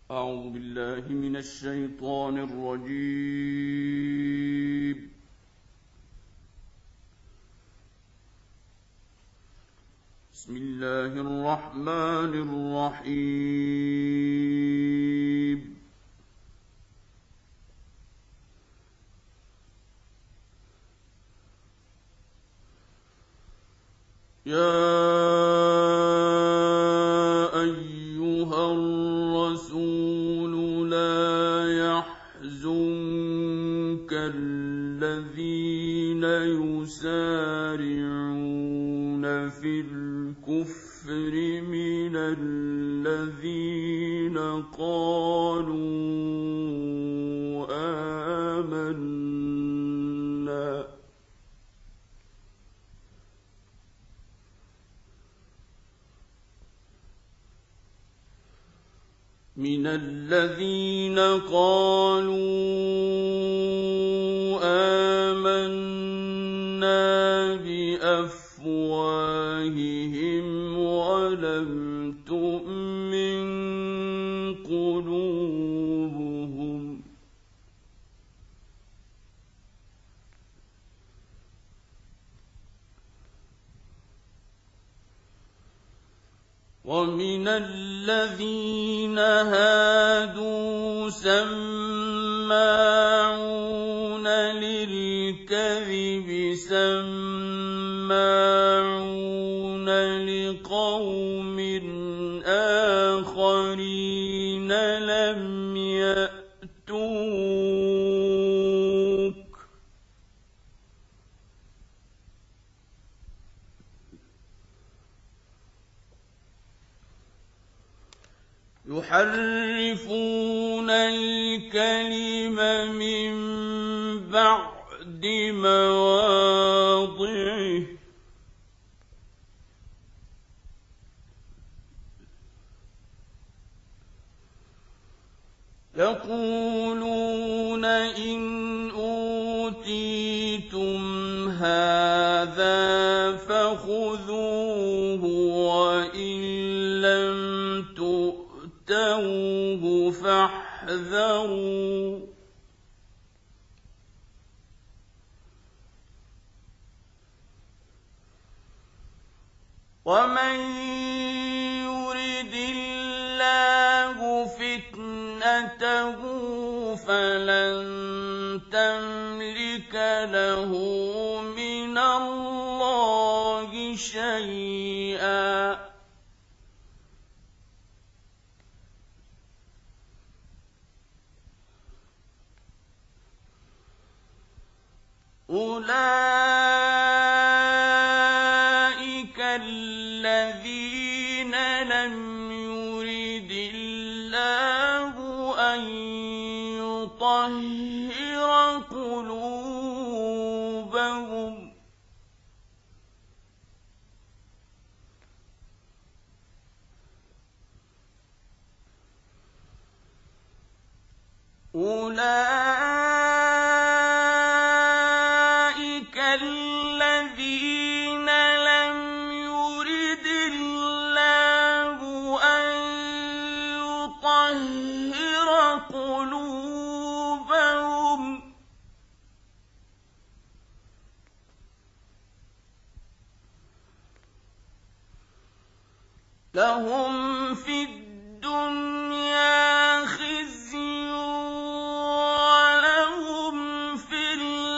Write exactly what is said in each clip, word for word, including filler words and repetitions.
أعوذ بالله من الشيطان الرجيم. بسم الله الرحمن الرحيم. يا أيها الرسول لا يحزنك الذين يسارعون في الكفر من الذين قالوا آمنا من الذين قالوا آمنا بأفواههم ولم تؤمن قلوبهم ومن الذين هادوا سماعون للكذب سماعون لقوم آخرين لم يأتوك يحرفون الكلم من بعد مواضعه يقولون إن أوتيتم هذا فخذوه وإن لم تؤتوه فاحذروا ومن يرد الله فتنته فلن تملك له من الله شيئا أولئك الذين لم يرد الله أن يطهر قلوبهم أولئك الذين لم يرد الله أن يطهر قلوبهم لهم في الدنيا خزي ولهم في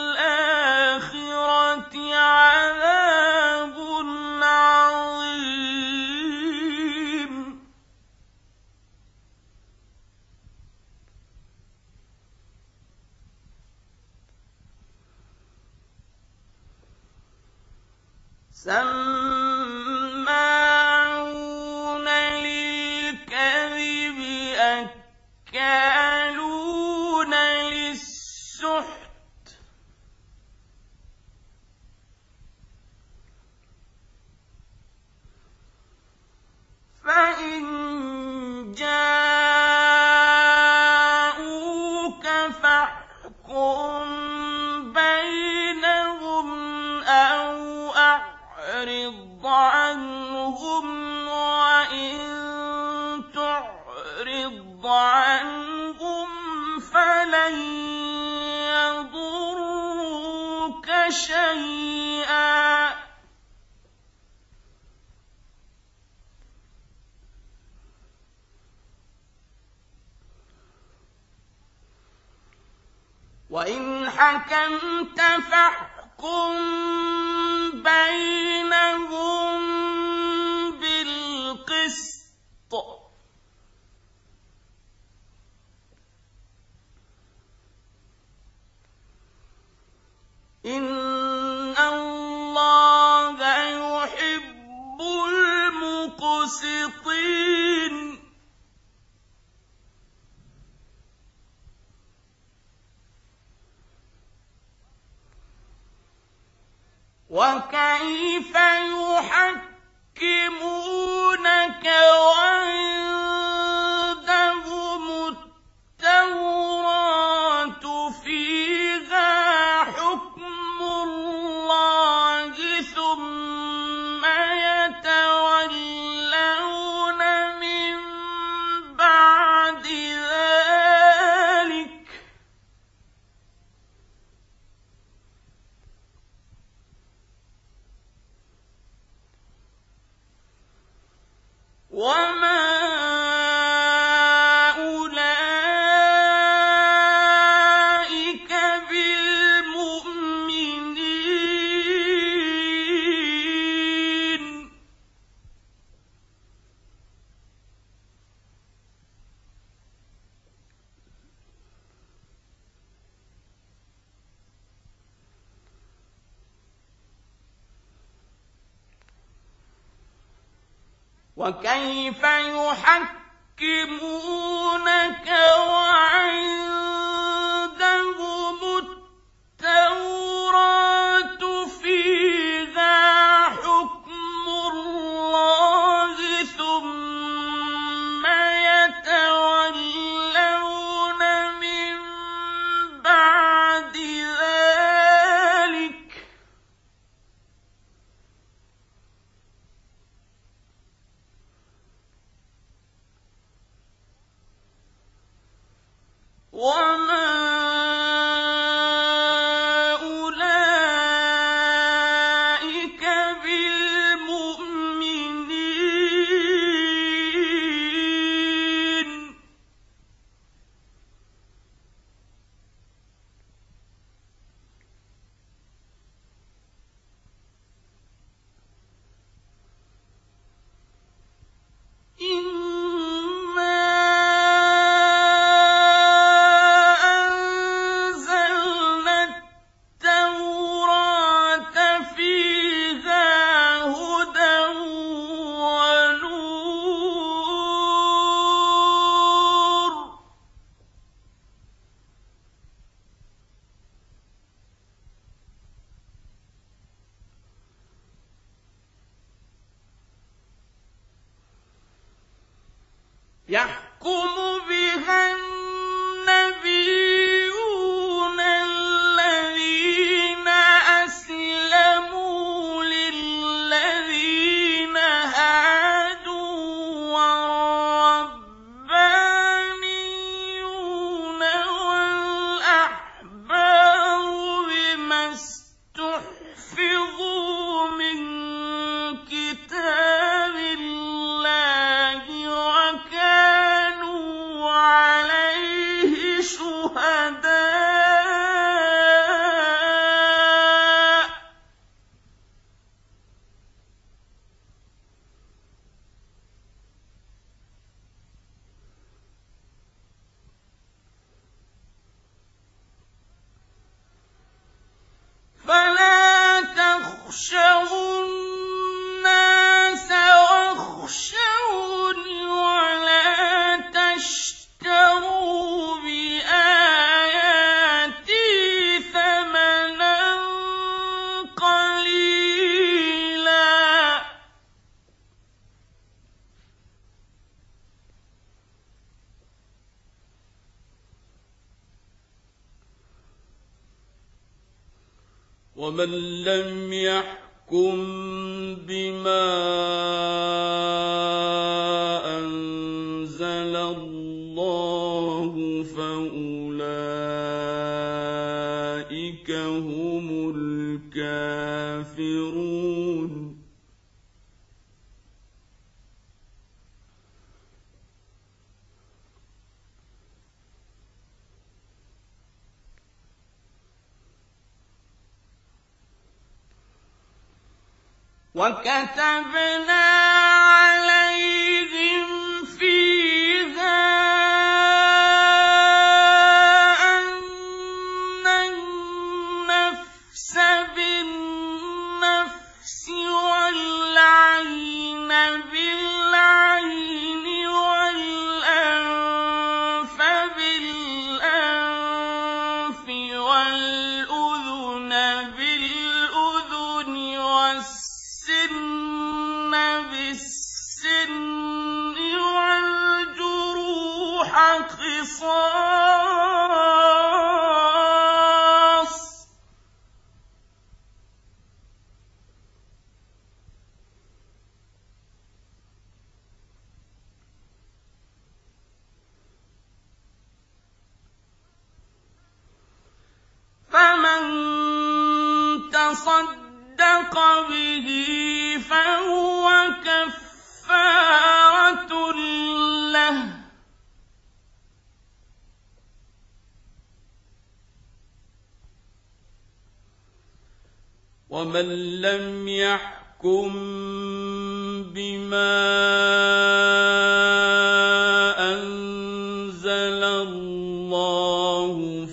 الآخرة عذاب عظيم سماعون للكذب أكالون للسحت فإن جاءوك فاحكم بينهم أو أعرض عنهم وإن تعرض عنهم شيئا وإن حكمت فاحكم بينهم بالقسط إن الله يحب المقسطين وكيف يحكمونك وعندهم التوراة فيها حكم الله ثم يتولون من بعد ذلك وما أولئك بالمؤمنين وكيف يحكمونك وعندهم التوراة فيها حكم الله ثم يتولون من بعد ذلك وما أولئك بالمؤمنين يحكم بها النبيون الذين أسلموا للذين هادوا والربانيون والأحبار بما استحفظوا من كتاب الله وكانوا عليه شهداء فلا تخشوا الناس واخشوني ولا تشتروا بآياتي ثمنا قليلا ومن لم يحكم بما أنزل الله فأولئك هم الكافرون وَكَتَبْنَا عَلَيْهِمْ فِيهَا أَنَّ النَّفْسَ بِالنَّفْسِ وَالْعَيْنَ بِالْعَيْنِ وَالْأَنفَ بِالْأَنفِ وَالْأُذُنَ بِالْأُذُنِ وَالسِّنَّ بِالسِّنِّ وَالْجُرُوحَ قِصَاصٌ ۚ فَمَن تَصَدَّقَ بِهِ فَهُوَ كَفَّارَةٌ لَّهُ ۚ وَمَن لَّمْ يَحْكُم بِمَا أَنزَلَ اللَّهُ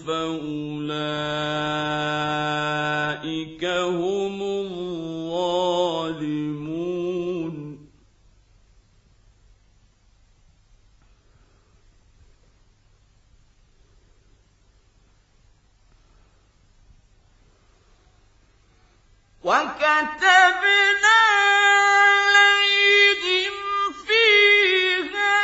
فَأُولَٰئِكَ هُمُ الظَّالِمُونَ. وَكَتَبْنَا عَلَيْهِمْ فِيهَا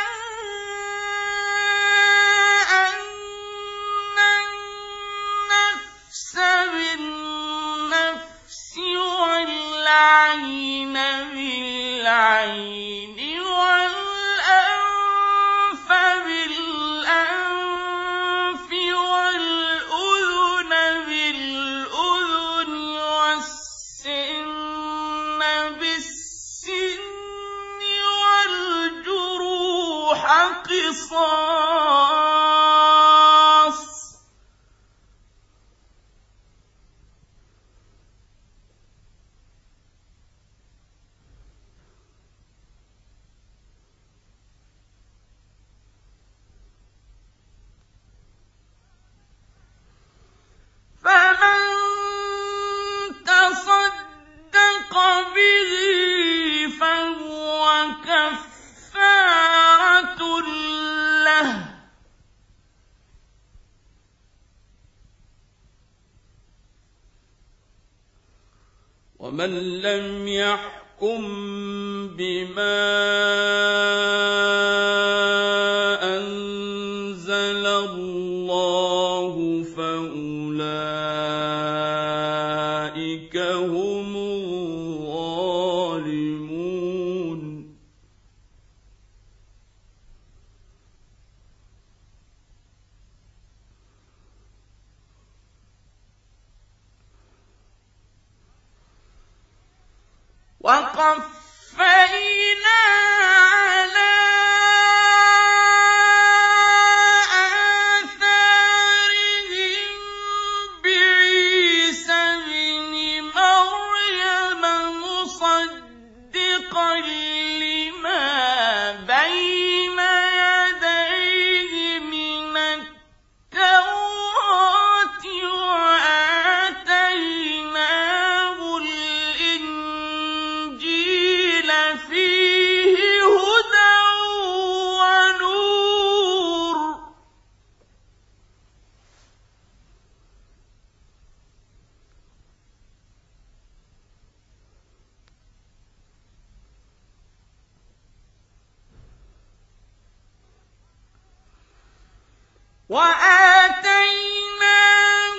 أَنَّ النَّفْسَ بِالنَّفْسِ وَالْعَيْنَ بِالْعَيْنِ وَالْأَنفَ بِالْأَنفِ وَالْأُذُنَ بِالْأُذُنِ وَالسِّنَّ بِالسِّنِّ وَالْجُرُوحَ قِصَاصٌ ۚ فَمَن تَصَدَّقَ بِهِ فَهُوَ كَفَّارَةٌ لَّهُ ۚ وَمَن لَّمْ يَحْكُم بِمَا أَنزَلَ اللَّهُ فَأُولَٰئِكَ هُمُ الظَّالِمُونَ. وَقَفَّيْنَا عَلَىٰ آثَارِهِم بِعِيسَى ابْنِ مَرْيَمَ مُصَدِّقًا لِّمَا بَيْنَ يَدَيْهِ مِنَ التَّوْرَاةِ وَآتَيْنَاهُ الْإِنجِيلَ فِيهِ هُدًى وَنُورٌ ۚ وَآتَيْنَاهُ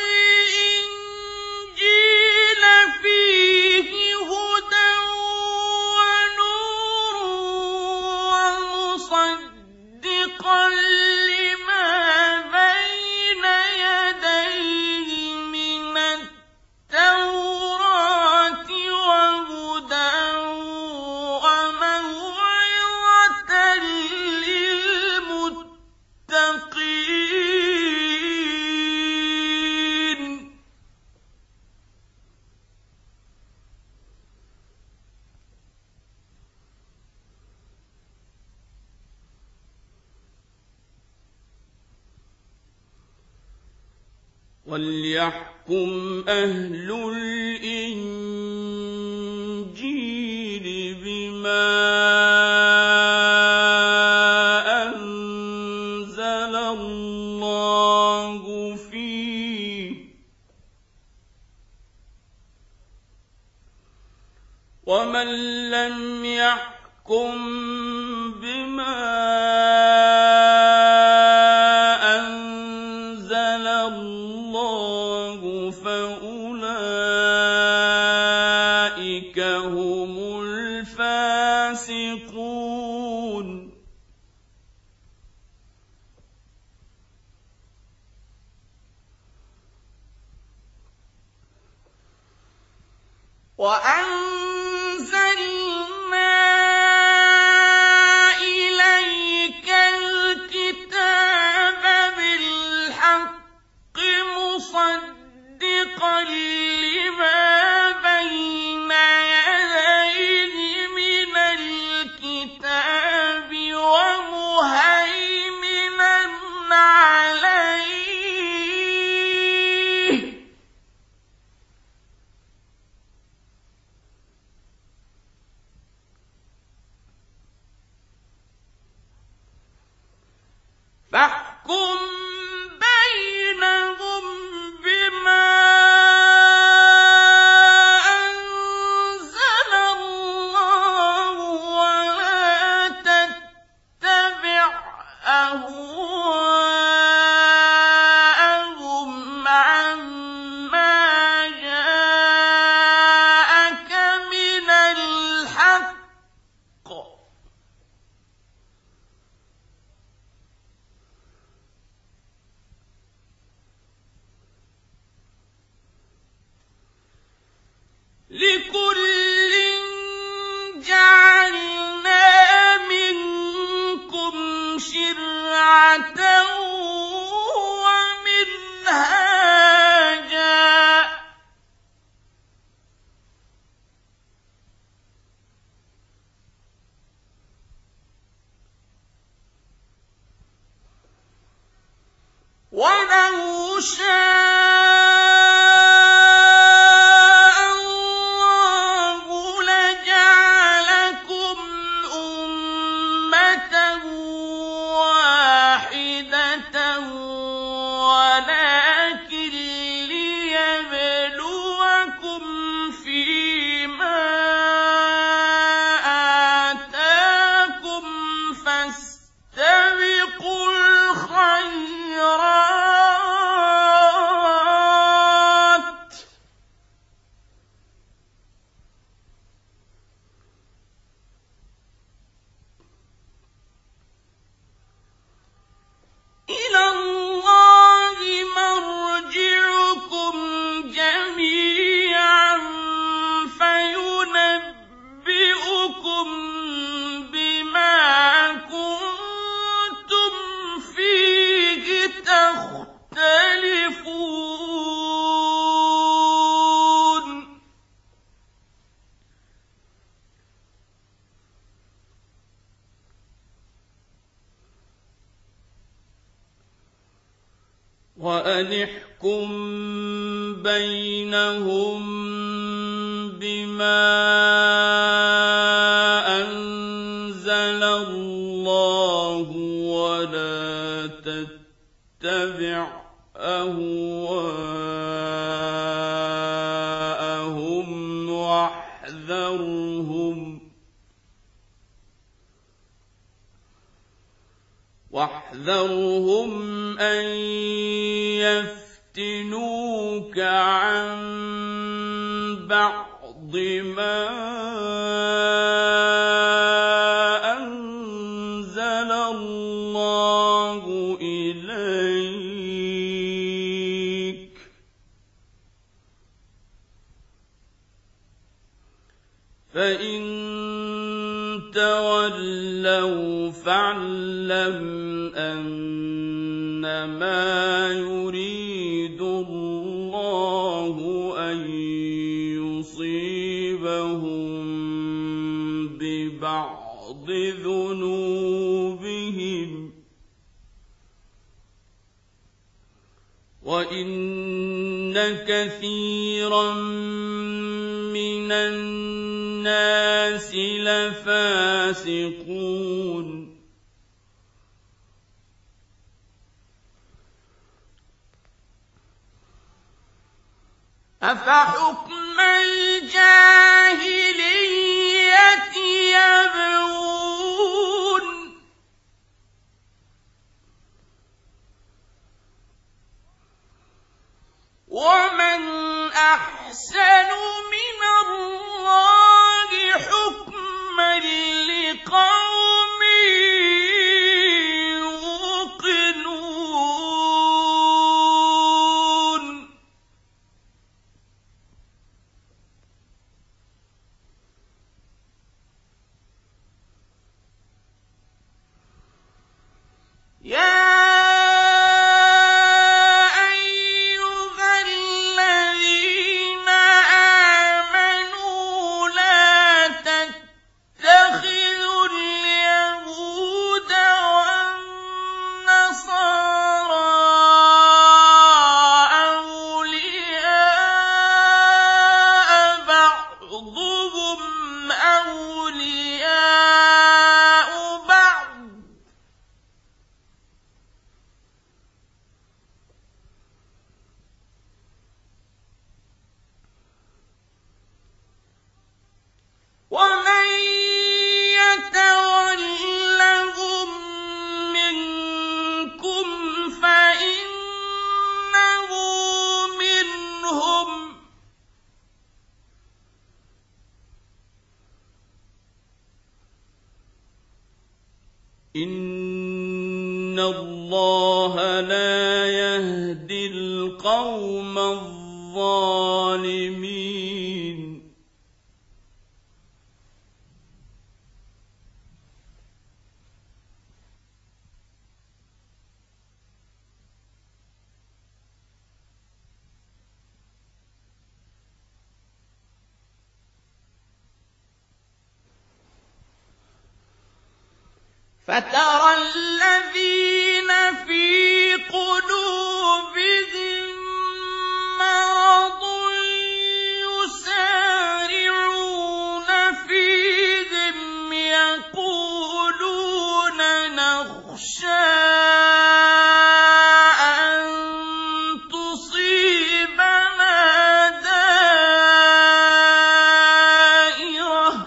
الْإِنجِيلَ فِيهِ هُدًى وَنُورٌ وَمُصَدِّقًا لِّمَا بَيْنَ يَدَيْهِ مِنَ التَّوْرَاةِ وَهُدًى وَمَوْعِظَةً لِّلْمُتَّقِينَ. وَلْيَحْكُمْ أَهْلُ الْإِنجِيلِ بِمَا أَنزَلَ اللَّهُ فِيهِ ۚ وَمَن لَّمْ يَحْكُم بِمَا أَنزَلَ اللَّهُ فَأُولَٰئِكَ هُمُ الْفَاسِقُونَ. وَأَنزَلْنَا إِلَيْكَ الْكِتَابَ بِالْحَقِّ مُصَدِّقًا لِّمَا بَيْنَ يَدَيْهِ مِنَ الْكِتَابِ وَمُهَيْمِنًا عَلَيْهِ ۖ فاحكم بينهم بما أنزل الله، ولا تتبع أهواءهم عما جاءك من الحق، لِكُلٍّ جَعَلْنَا مِنكُمْ شِرْعَةً وَمِنْهَاجًا ۚ وَلَوْ شَاءَ اللَّهُ لَجَعَلَكُمْ أُمَّةً وَاحِدَةً، وَلَٰكِن لِّيَبْلُوَكُمْ فِيمَا آتَاكُمْ ۖ فَاسْتَبِقُوا الْخَيْرَاتِ ۚ إِلَى اللَّهِ مَرْجِعُكُمْ جَمِيعًا فَيُنَبِّئُكُم بِمَا كُنتُمْ فِيهِ تَخْتَلِفُونَ. وَأَنِ احْكُم بَيْنَهُم بِمَا أَنزَلَ اللَّهُ، وَلَا تَتَّبِعْ أَهْوَاءَهُمْ وَاحْذَرْهُمْ وَاحْذَرْهُمْ أَن يَفْتِنُوكَ عَن بَعْضِ مَا أَنزَلَ اللَّهُ إِلَيْكَ ۖ فَإِن تَوَلَّوْا فَاعْلَمْ أَنَّمَا يُرِيدُ اللَّهُ أَن يُصِيبَهُم بِبَعْضِ ذُنُوبِهِمْ، وَإِنَّ كثيرا من الناس لفاسقون أفحكم الجاهلية يبغون ومن أحسن من الله حكما لقوم يوقنون يا ومن يتولهم منكم فإنه منهم إن الله لا يهدي القوم الظالمين فترى الذين في قلوبهم مرض يسارعون فيهم يقولون نخشى أن تصيبنا دائرة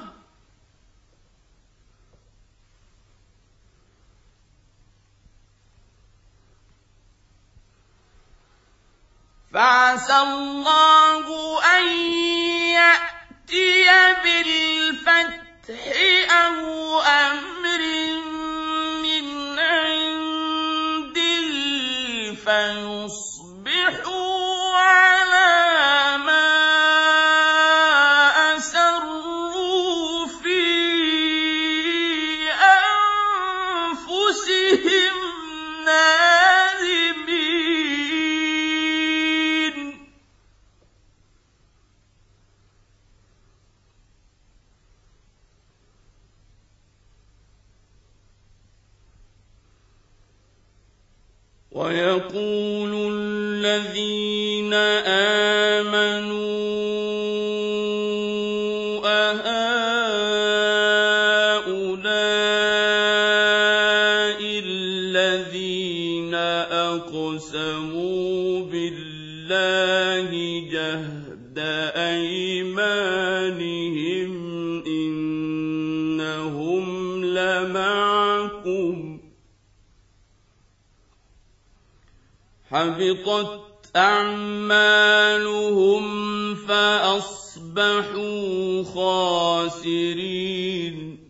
فعسى الله أن يأتي بالفتح أو أمر من عنده فيصبحوا على ما أسروا في أنفسهم نادمين ويقول الذين آمنوا أهؤلاء الذين أقسموا بالله جهد أيمانهم إنهم لمعكم حبطت أعمالهم فأصبحوا خاسرين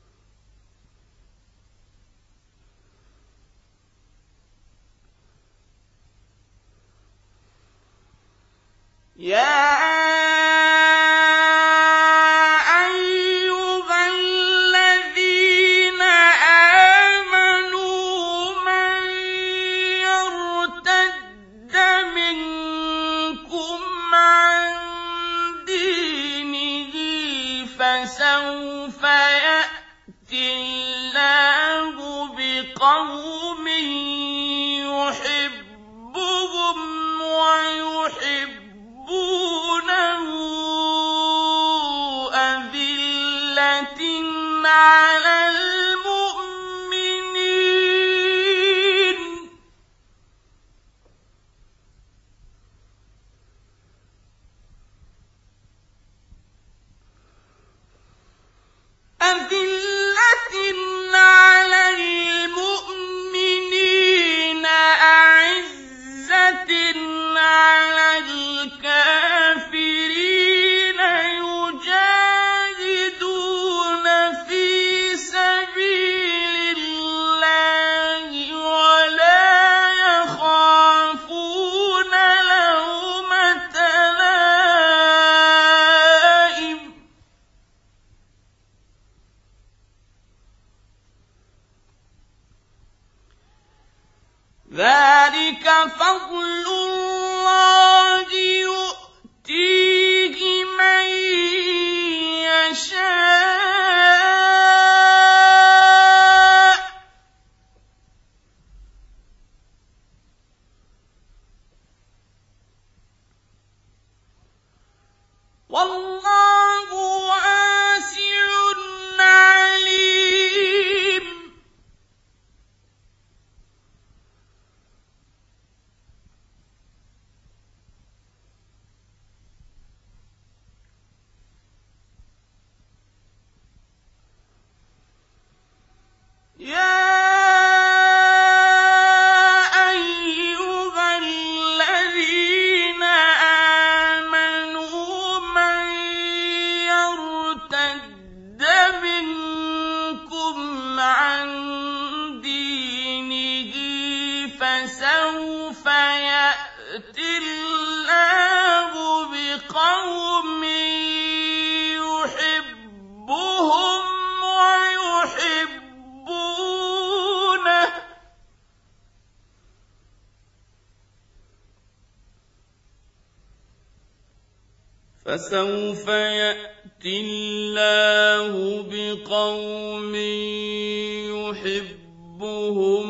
يا فسوف يأتي الله بقوم يحبهم ويحبون عَلَى الْمُؤْمِنِينَ أَذِلَّةٍ عَلَى الْمُؤْمِنِينَ أَعِزَّةٍ عَلَى الْكَافِرِينَ يُجَاهِدُونَ فِي سَبِيلِ اللَّهِ وَلَا يَخَافُونَ لَوْمَةَ لَائِمٍ ۚ ذَٰلِكَ فَضْلُ اللَّهِ يُؤْتِيهِ مَن يَشَاءُ ۚ وَاللَّهُ وَاسِعٌ عَلِيمٌ. يَا أَيُّهَا الَّذِينَ آمَنُوا مَن يَرْتَدَّ مِنكُمْ عَن دِينِهِ فَسَوْفَ يَأْتِي اللَّهُ بِقَوْمٍ يُحِبُّهُمْ وَيُحِبُّونَهُ فَسَوْفَ يَأْتِي اللَّهُ بِقَوْمٍ يُحِبُّهُمْ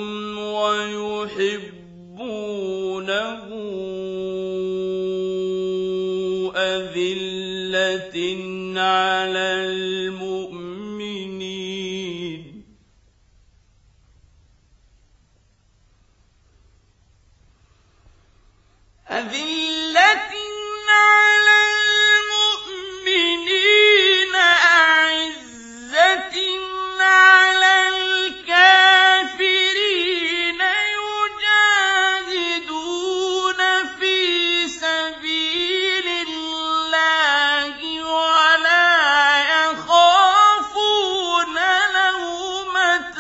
وَيُحِبُّونَهُ أَذِلَّةٍ عَلَى الْمُؤْمِنِينَ أَذِلَّةٍ عَلَى الْمُؤْمِنِينَ أَعِزَّةٍ عَلَى الْكَافِرِينَ يُجَاهِدُونَ فِي سَبِيلِ اللَّهِ وَلَا يَخَافُونَ لَوْمَةَ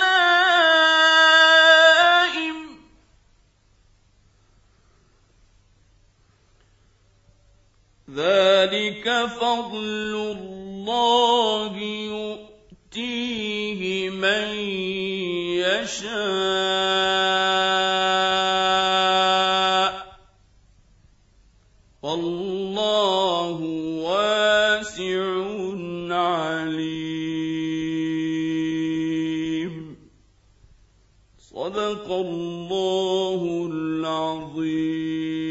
لَائِمٍ ۚ ذَٰلِكَ فَضْلُ اللَّهِ يُؤْتِيهِ مَن يَشَاءُ ۚ وَاللَّهُ وَاسِعٌ عَلِيمٌ. صدق الله العظيم.